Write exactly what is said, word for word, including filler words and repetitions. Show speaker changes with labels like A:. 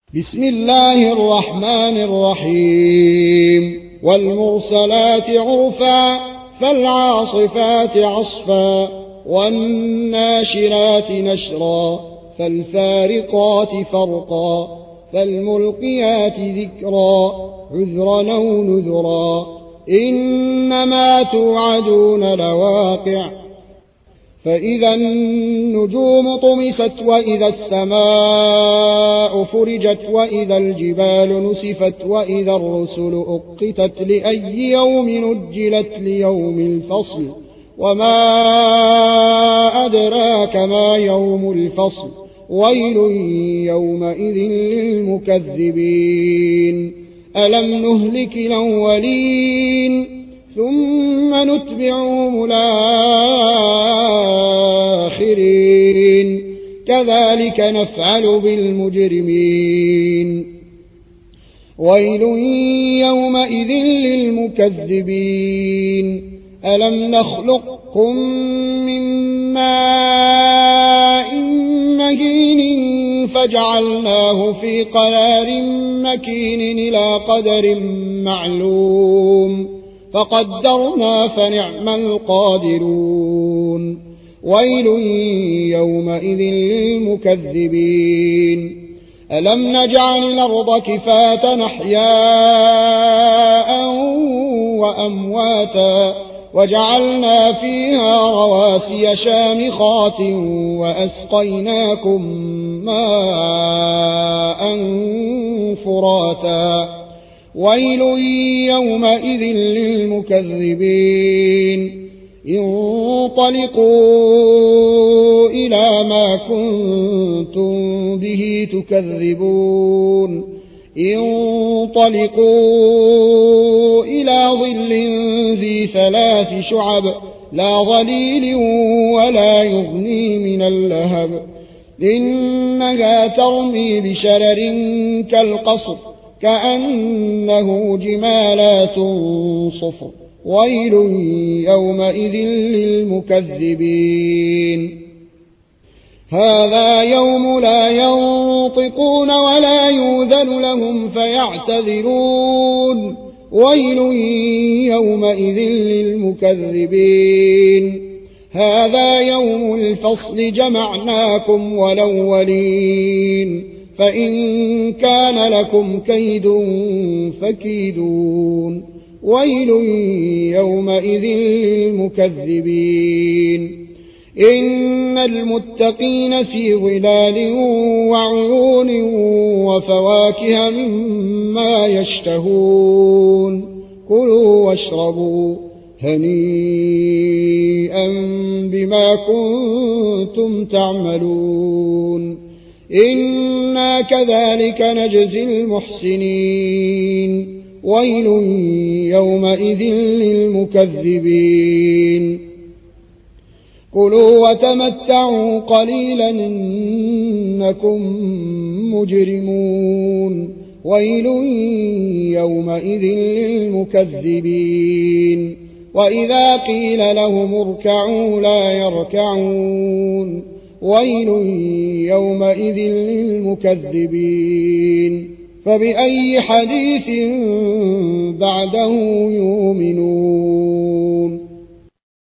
A: بسم الله الرحمن الرحيم والمرسلات عرفا فالعاصفات عصفا والناشرات نشرا فالفارقات فرقا فالملقيات ذكرا عذرا أو نذرا إنما توعدون لواقع فإذا النجوم طمست وإذا السماء فرجت وإذا الجبال نسفت وإذا الرسل أقتت لأي يوم نجلت ليوم الفصل وما أدراك ما يوم الفصل ويل يومئذ للمكذبين ألم نهلك الأولين ثم نتبعهم الآخرين كذلك نفعل بالمجرمين ويل يومئذ للمكذبين ألم نخلقكم من ماء مهين فجعلناه في قرار مكين إلى قدر معلوم فقدرنا فنعم القادرون ويل يومئذ للمكذبين ألم نجعل الأرض كفاة أحياء وأمواتا وجعلنا فيها رواسي شامخات وأسقيناكم ماء فراتا ويل يومئذ للمكذبين انطلقوا إلى ما كنتم به تكذبون انطلقوا إلى ظل ذي ثلاث شعب لا ظليل ولا يغني من اللهب إنها ترمي بشرر كالقصر كأنه جمالات صفر ويل يومئذ للمكذبين هذا يوم لا ينطقون ولا يؤذن لهم فيعتذرون ويل يومئذ للمكذبين هذا يوم الفصل جمعناكم والأولين فإن كان لكم كيد فكيدون ويل يومئذ للمكذبين إن المتقين في ظلال وعيون وفواكه مما يشتهون كلوا واشربوا هنيئا بما كنتم تعملون إنا كذلك نجزي المحسنين ويل يومئذ للمكذبين كلوا وتمتعوا قليلا إنكم مجرمون ويل يومئذ للمكذبين وإذا قيل لهم اركعوا لا يركعون ويل يومئذ للمكذبين فبأي حديث بعده يؤمنون